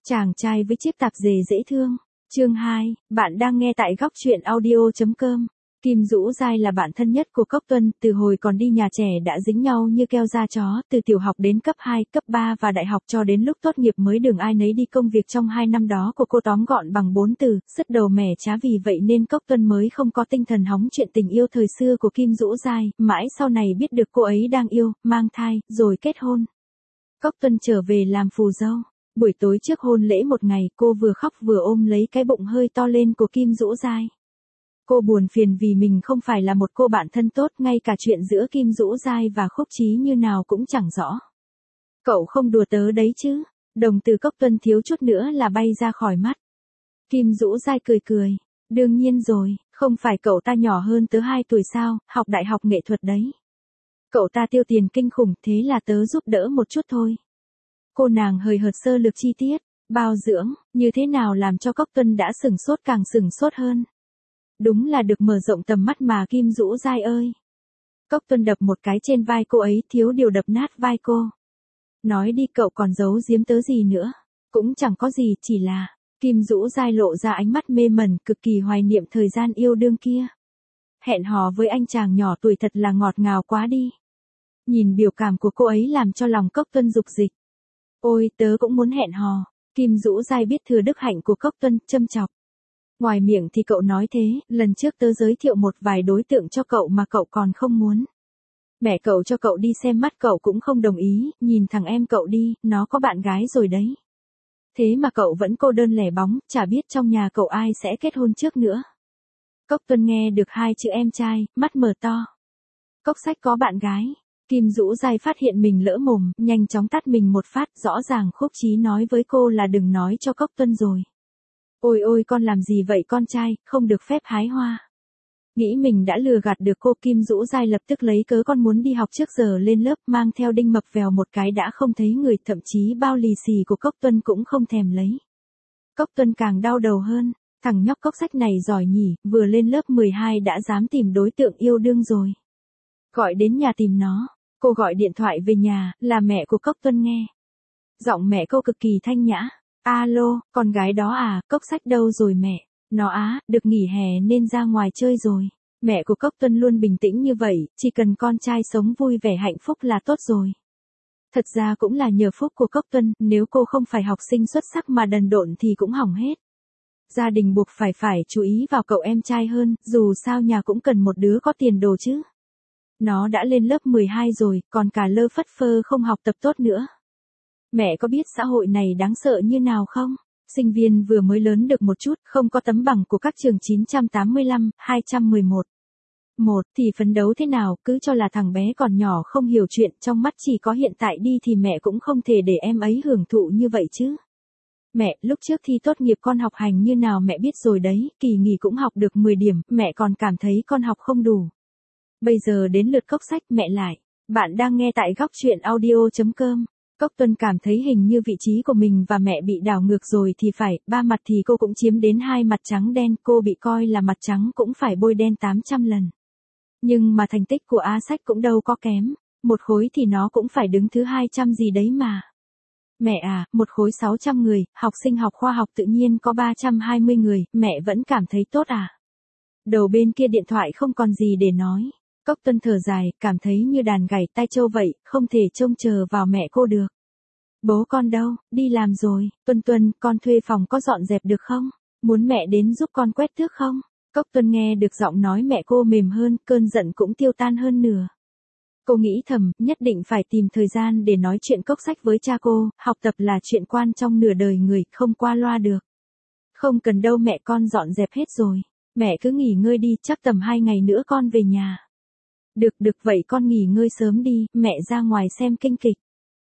Chàng trai với chiếc tạp dề dễ thương. Chương 2, bạn đang nghe tại góc truyện audio.com. Kim Dũ Giai là bạn thân nhất của Cốc Tuân, từ hồi còn đi nhà trẻ đã dính nhau như keo da chó, từ tiểu học đến cấp 2, cấp 3 và đại học cho đến lúc tốt nghiệp mới đường ai nấy đi công việc trong 2 năm đó của cô tóm gọn bằng 4 từ, sứt đầu mẻ trá. Vì vậy nên Cốc Tuân mới không có tinh thần hóng chuyện tình yêu thời xưa của Kim Dũ Giai, mãi sau này biết được cô ấy đang yêu, mang thai, rồi kết hôn. Cốc Tuân trở về làm phù dâu. Buổi tối trước hôn lễ một ngày, cô vừa khóc vừa ôm lấy cái bụng hơi to lên của Kim Dũ Giai. Cô buồn phiền vì mình không phải là một cô bạn thân tốt, ngay cả chuyện giữa Kim Dũ Giai và Khúc Chí như nào cũng chẳng rõ. Cậu không đùa tớ đấy chứ? Đồng từ Cốc Tuân thiếu chút nữa là bay ra khỏi mắt. Kim Dũ Giai cười cười. Đương nhiên rồi, không phải cậu ta nhỏ hơn tớ 2 tuổi sao, học đại học nghệ thuật đấy. Cậu ta tiêu tiền kinh khủng, thế là tớ giúp đỡ một chút thôi. Cô nàng hời hợt sơ lược chi tiết, bao dưỡng, như thế nào làm cho Cốc Tuân đã sửng sốt càng sửng sốt hơn. Đúng là được mở rộng tầm mắt mà Kim Dũ Giai ơi. Cốc Tuân đập một cái trên vai cô ấy, thiếu điều đập nát vai cô. Nói đi, cậu còn giấu giếm tớ gì nữa? Cũng chẳng có gì, chỉ là... Kim Dũ Giai lộ ra ánh mắt mê mẩn, cực kỳ hoài niệm thời gian yêu đương kia. Hẹn hò với anh chàng nhỏ tuổi thật là ngọt ngào quá đi. Nhìn biểu cảm của cô ấy làm cho lòng Cốc Tuân dục dịch. Ôi, tớ cũng muốn hẹn hò. Kim Dũ Giai biết thừa đức hạnh của Cốc Tuân, châm chọc. Ngoài miệng thì cậu nói thế, lần trước tớ giới thiệu một vài đối tượng cho cậu mà cậu còn không muốn. Mẹ cậu cho cậu đi xem mắt cậu cũng không đồng ý, nhìn thằng em cậu đi, nó có bạn gái rồi đấy. Thế mà cậu vẫn cô đơn lẻ bóng, chả biết trong nhà cậu ai sẽ kết hôn trước nữa. Cốc Tuân nghe được 2 chữ em trai, mắt mở to. Cốc Sách có bạn gái. Kim Dũ Giai phát hiện mình lỡ mồm, nhanh chóng tát mình một phát, rõ ràng Khúc Chí nói với cô là đừng nói cho Cốc Tuân rồi. Ôi ôi, con làm gì vậy con trai, không được phép hái hoa. Nghĩ mình đã lừa gạt được cô, Kim Dũ Giai lập tức lấy cớ con muốn đi học trước giờ lên lớp, mang theo đinh mập vèo một cái đã không thấy người, thậm chí bao lì xì của Cốc Tuân cũng không thèm lấy. Cốc Tuân càng đau đầu hơn, thằng nhóc Cốc Sách này giỏi nhỉ, vừa lên lớp 12 đã dám tìm đối tượng yêu đương rồi. Gọi đến nhà tìm nó. Cô gọi điện thoại về nhà, là mẹ của Cốc Tuân nghe. Giọng mẹ cô cực kỳ thanh nhã. Alo, con gái đó à, Cốc Sách đâu rồi mẹ? Nó á, được nghỉ hè nên ra ngoài chơi rồi. Mẹ của Cốc Tuân luôn bình tĩnh như vậy, chỉ cần con trai sống vui vẻ hạnh phúc là tốt rồi. Thật ra cũng là nhờ phúc của Cốc Tuân, nếu cô không phải học sinh xuất sắc mà đần độn thì cũng hỏng hết. Gia đình buộc phải chú ý vào cậu em trai hơn, dù sao nhà cũng cần một đứa có tiền đồ chứ. Nó đã lên lớp 12 rồi, còn cả lơ phất phơ không học tập tốt nữa. Mẹ có biết xã hội này đáng sợ như nào không? Sinh viên vừa mới lớn được một chút, không có tấm bằng của các trường 985, 211. Thì phấn đấu thế nào, cứ cho là thằng bé còn nhỏ không hiểu chuyện, trong mắt chỉ có hiện tại đi thì mẹ cũng không thể để em ấy hưởng thụ như vậy chứ. Mẹ, lúc trước thi tốt nghiệp con học hành như nào mẹ biết rồi đấy, kỳ nghỉ cũng học được 10 điểm, mẹ còn cảm thấy con học không đủ. Bây giờ đến lượt Cốc Sách, mẹ lại. Bạn đang nghe tại góc truyện audio.com. Cốc Tuân cảm thấy hình như vị trí của mình và mẹ bị đảo ngược rồi thì phải, 3 mặt thì cô cũng chiếm đến 2 mặt trắng đen, cô bị coi là mặt trắng cũng phải bôi đen 800 lần. Nhưng mà thành tích của A Sách cũng đâu có kém, một khối thì nó cũng phải đứng thứ 200 gì đấy mà. Mẹ à, một khối 600 người, học sinh học khoa học tự nhiên có 320 người, mẹ vẫn cảm thấy tốt à? Đầu bên kia điện thoại không còn gì để nói. Cốc Tuân thở dài, cảm thấy như đàn gảy tai trâu vậy, không thể trông chờ vào mẹ cô được. Bố con đâu, đi làm rồi. Tuân, con thuê phòng có dọn dẹp được không? Muốn mẹ đến giúp con quét tước không? Cốc Tuân nghe được giọng nói mẹ cô mềm hơn, cơn giận cũng tiêu tan hơn nửa. Cô nghĩ thầm, nhất định phải tìm thời gian để nói chuyện Cốc Sách với cha cô, học tập là chuyện quan trong nửa đời người, không qua loa được. Không cần đâu mẹ, con dọn dẹp hết rồi. Mẹ cứ nghỉ ngơi đi, chắc tầm 2 ngày nữa con về nhà. Được vậy con nghỉ ngơi sớm đi, mẹ ra ngoài xem kinh kịch.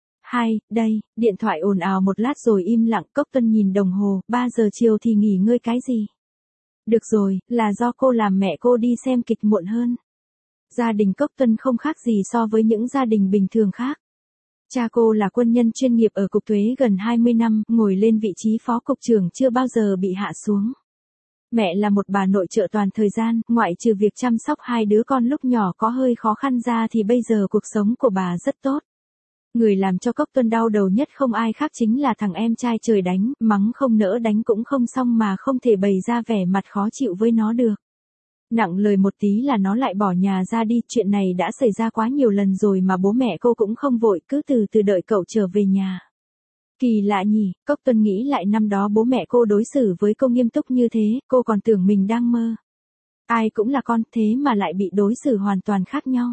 Đây, điện thoại ồn ào một lát rồi im lặng. Cốc Tuân nhìn đồng hồ, 3 giờ chiều thì nghỉ ngơi cái gì? Được rồi, là do cô làm mẹ cô đi xem kịch muộn hơn. Gia đình Cốc Tuân không khác gì so với những gia đình bình thường khác. Cha cô là quân nhân chuyên nghiệp ở Cục Thuế gần 20 năm, ngồi lên vị trí phó cục trưởng chưa bao giờ bị hạ xuống. Mẹ là một bà nội trợ toàn thời gian, ngoại trừ việc chăm sóc 2 đứa con lúc nhỏ có hơi khó khăn ra thì bây giờ cuộc sống của bà rất tốt. Người làm cho Cốc Tuân đau đầu nhất không ai khác chính là thằng em trai trời đánh, mắng không nỡ đánh cũng không xong mà không thể bày ra vẻ mặt khó chịu với nó được. Nặng lời một tí là nó lại bỏ nhà ra đi, chuyện này đã xảy ra quá nhiều lần rồi mà bố mẹ cô cũng không vội, cứ từ từ đợi cậu trở về nhà. Kỳ lạ nhỉ, Cốc Tuân nghĩ lại năm đó bố mẹ cô đối xử với cô nghiêm túc như thế, cô còn tưởng mình đang mơ. Ai cũng là con thế mà lại bị đối xử hoàn toàn khác nhau.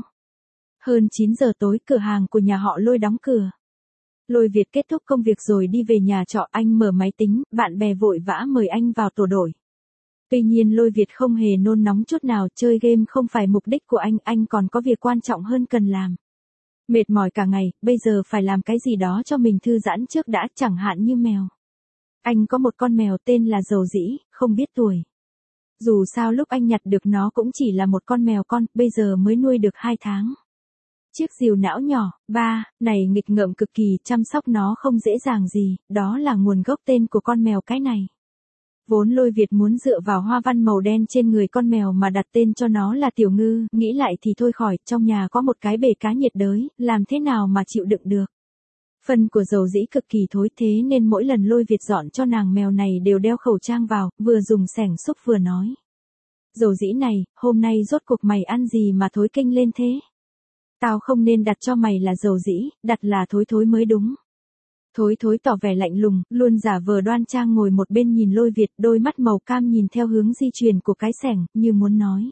Hơn 9 giờ tối, cửa hàng của nhà họ Lôi đóng cửa. Lôi Việt kết thúc công việc rồi đi về nhà trọ, anh mở máy tính, bạn bè vội vã mời anh vào tổ đội. Tuy nhiên Lôi Việt không hề nôn nóng chút nào, chơi game không phải mục đích của anh còn có việc quan trọng hơn cần làm. Mệt mỏi cả ngày, bây giờ phải làm cái gì đó cho mình thư giãn trước đã, chẳng hạn như mèo. Anh có một con mèo tên là Dầu Dĩ, không biết tuổi. Dù sao lúc anh nhặt được nó cũng chỉ là một con mèo con, bây giờ mới nuôi được 2 tháng. Chiếc rìu não nhỏ, này nghịch ngợm cực kỳ, chăm sóc nó không dễ dàng gì, đó là nguồn gốc tên của con mèo cái này. Vốn Lôi Việt muốn dựa vào hoa văn màu đen trên người con mèo mà đặt tên cho nó là Tiểu Ngư, nghĩ lại thì thôi khỏi, trong nhà có một cái bể cá nhiệt đới, làm thế nào mà chịu đựng được. Phân của Dầu Dĩ cực kỳ thối, thế nên mỗi lần Lôi Việt dọn cho nàng mèo này đều đeo khẩu trang vào, vừa dùng xẻng xúc vừa nói. Dầu Dĩ này, hôm nay rốt cuộc mày ăn gì mà thối kinh lên thế? Tao không nên đặt cho mày là Dầu Dĩ, đặt là Thối Thối mới đúng. Thối Thối tỏ vẻ lạnh lùng, luôn giả vờ đoan trang ngồi một bên nhìn Lôi Việt, đôi mắt màu cam nhìn theo hướng di chuyển của cái xẻng, như muốn nói.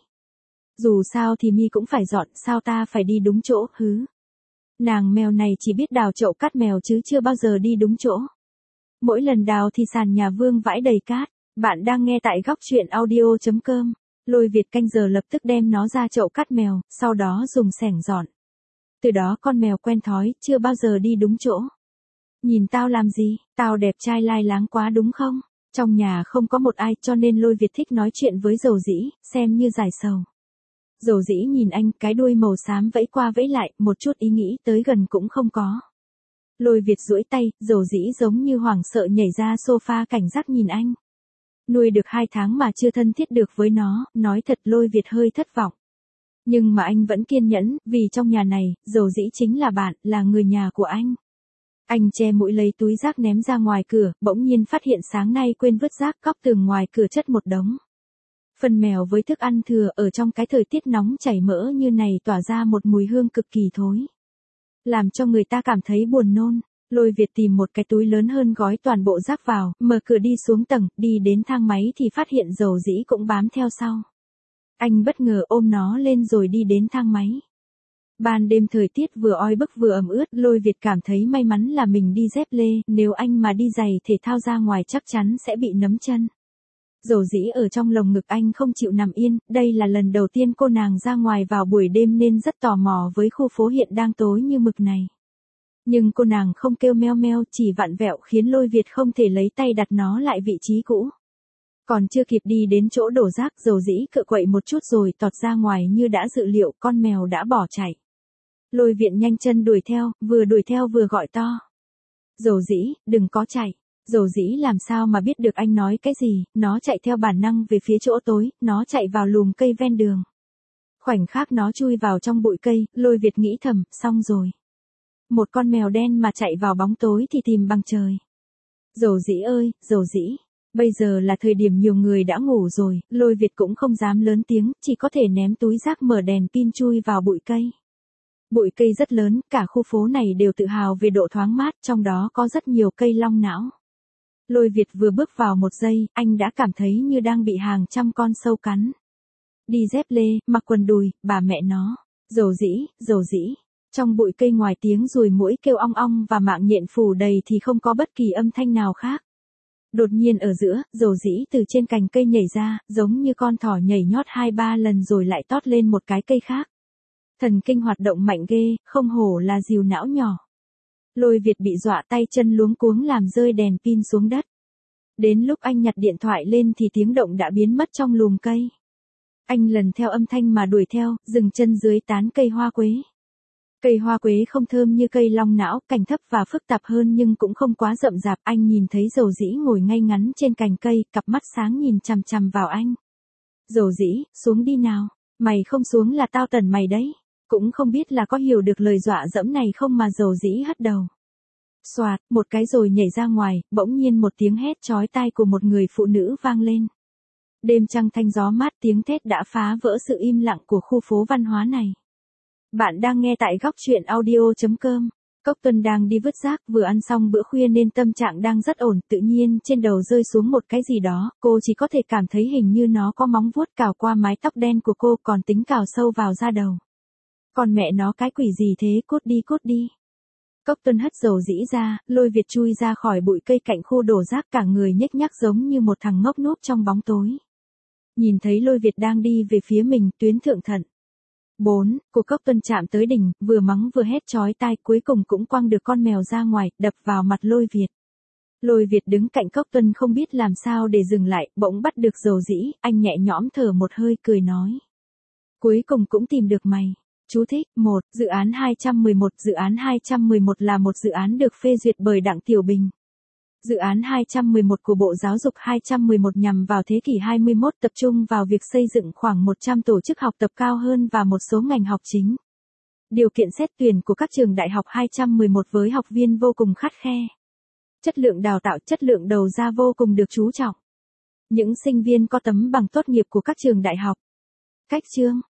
Dù sao thì mi cũng phải dọn, sao ta phải đi đúng chỗ, hứ. Nàng mèo này chỉ biết đào chậu cát mèo chứ chưa bao giờ đi đúng chỗ. Mỗi lần đào thì sàn nhà vương vãi đầy cát. Bạn đang nghe tại góc truyện audio.com. Lôi Việt canh giờ lập tức đem nó ra chậu cát mèo, sau đó dùng xẻng dọn. Từ đó con mèo quen thói, chưa bao giờ đi đúng chỗ. Nhìn tao làm gì, tao đẹp trai lai láng quá đúng không? Trong nhà không có một ai cho nên Lôi Việt thích nói chuyện với Dầu Dĩ, xem như giải sầu. Dầu Dĩ nhìn anh, cái đuôi màu xám vẫy qua vẫy lại, một chút ý nghĩ tới gần cũng không có. Lôi Việt duỗi tay, Dầu Dĩ giống như hoảng sợ nhảy ra sofa cảnh giác nhìn anh. Nuôi được 2 tháng mà chưa thân thiết được với nó, nói thật Lôi Việt hơi thất vọng. Nhưng mà anh vẫn kiên nhẫn, vì trong nhà này, Dầu Dĩ chính là bạn, là người nhà của anh. Anh che mũi lấy túi rác ném ra ngoài cửa, bỗng nhiên phát hiện sáng nay quên vứt rác, góc tường ngoài cửa chất một đống. Phân mèo với thức ăn thừa ở trong cái thời tiết nóng chảy mỡ như này tỏa ra một mùi hương cực kỳ thối. Làm cho người ta cảm thấy buồn nôn. Lôi Việt tìm một cái túi lớn hơn gói toàn bộ rác vào, mở cửa đi xuống tầng, đi đến thang máy thì phát hiện Dầu Dĩ cũng bám theo sau. Anh bất ngờ ôm nó lên rồi đi đến thang máy. Ban đêm thời tiết vừa oi bức vừa ẩm ướt, Lôi Việt cảm thấy may mắn là mình đi dép lê, nếu anh mà đi giày thể thao ra ngoài chắc chắn sẽ bị nấm chân. Dầu Dĩ ở trong lồng ngực anh không chịu nằm yên, đây là lần đầu tiên cô nàng ra ngoài vào buổi đêm nên rất tò mò với khu phố hiện đang tối như mực này. Nhưng cô nàng không kêu meo meo, chỉ vặn vẹo khiến Lôi Việt không thể lấy tay đặt nó lại vị trí cũ. Còn chưa kịp đi đến chỗ đổ rác, Dầu Dĩ cựa quậy một chút rồi tọt ra ngoài như đã dự liệu, con mèo đã bỏ chạy. Lôi Việt nhanh chân đuổi theo vừa gọi to. Dầu Dĩ, đừng có chạy. Dầu Dĩ làm sao mà biết được anh nói cái gì, nó chạy theo bản năng về phía chỗ tối, nó chạy vào lùm cây ven đường. Khoảnh khắc nó chui vào trong bụi cây, Lôi Việt nghĩ thầm, xong rồi. Một con mèo đen mà chạy vào bóng tối thì tìm bằng trời. Dầu Dĩ ơi, Dầu Dĩ. Bây giờ là thời điểm nhiều người đã ngủ rồi, Lôi Việt cũng không dám lớn tiếng, chỉ có thể ném túi rác mở đèn pin chui vào bụi cây. Bụi cây rất lớn, cả khu phố này đều tự hào về độ thoáng mát, trong đó có rất nhiều cây long não. Lôi Việt vừa bước vào một giây, anh đã cảm thấy như đang bị hàng trăm con sâu cắn. Đi dép lê, mặc quần đùi, bà mẹ nó. Dầu Dĩ, Dầu Dĩ. Trong bụi cây ngoài tiếng ruồi muỗi kêu ong ong và mạng nhện phủ đầy thì không có bất kỳ âm thanh nào khác. Đột nhiên ở giữa, Dầu Dĩ từ trên cành cây nhảy ra, giống như con thỏ nhảy nhót 2-3 lần rồi lại tót lên một cái cây khác. Thần kinh hoạt động mạnh ghê, không hổ là rìu não nhỏ. Lôi Việt bị dọa tay chân luống cuống làm rơi đèn pin xuống đất. Đến lúc anh nhặt điện thoại lên thì tiếng động đã biến mất trong lùm cây. Anh lần theo âm thanh mà đuổi theo, dừng chân dưới tán cây hoa quế. Cây hoa quế không thơm như cây long não, cành thấp và phức tạp hơn nhưng cũng không quá rậm rạp. Anh nhìn thấy Dầu Dĩ ngồi ngay ngắn trên cành cây, cặp mắt sáng nhìn chằm chằm vào anh. Dầu Dĩ, xuống đi nào. Mày không xuống là tao tẩn mày đấy. Cũng không biết là có hiểu được lời dọa dẫm này không mà dầu dĩ hất đầu. Soạt, một cái rồi nhảy ra ngoài, bỗng nhiên một tiếng hét chói tai của một người phụ nữ vang lên. Đêm trăng thanh gió mát tiếng thét đã phá vỡ sự im lặng của khu phố văn hóa này. Bạn đang nghe tại góc chuyện audio.com. Cốc Tuân đang đi vứt rác vừa ăn xong bữa khuya nên tâm trạng đang rất ổn, tự nhiên trên đầu rơi xuống một cái gì đó, cô chỉ có thể cảm thấy hình như nó có móng vuốt cào qua mái tóc đen của cô còn tính cào sâu vào da đầu. Còn mẹ nó cái quỷ gì thế, cút đi cút đi. Cốc Tuân hất dầu dĩ ra, Lôi Việt chui ra khỏi bụi cây cạnh khu đổ rác cả người nhếch nhác giống như một thằng ngốc núp trong bóng tối. Nhìn thấy Lôi Việt đang đi về phía mình, tuyến thượng thận. 4, của Cốc Tuân chạm tới đỉnh, vừa mắng vừa hét chói tai, cuối cùng cũng quăng được con mèo ra ngoài, đập vào mặt Lôi Việt. Lôi Việt đứng cạnh Cốc Tuân không biết làm sao để dừng lại, bỗng bắt được dầu dĩ, anh nhẹ nhõm thở một hơi cười nói. Cuối cùng cũng tìm được mày. Chú thích, 1, dự án 211. Dự án 211 là một dự án được phê duyệt bởi Đặng Tiểu Bình. Dự án 211 của Bộ Giáo dục 211 nhằm vào thế kỷ 21 tập trung vào việc xây dựng khoảng 100 tổ chức học tập cao hơn và một số ngành học chính. Điều kiện xét tuyển của các trường đại học 211 với học viên vô cùng khắt khe. Chất lượng đào tạo, chất lượng đầu ra vô cùng được chú trọng. Những sinh viên có tấm bằng tốt nghiệp của các trường đại học. Cách chương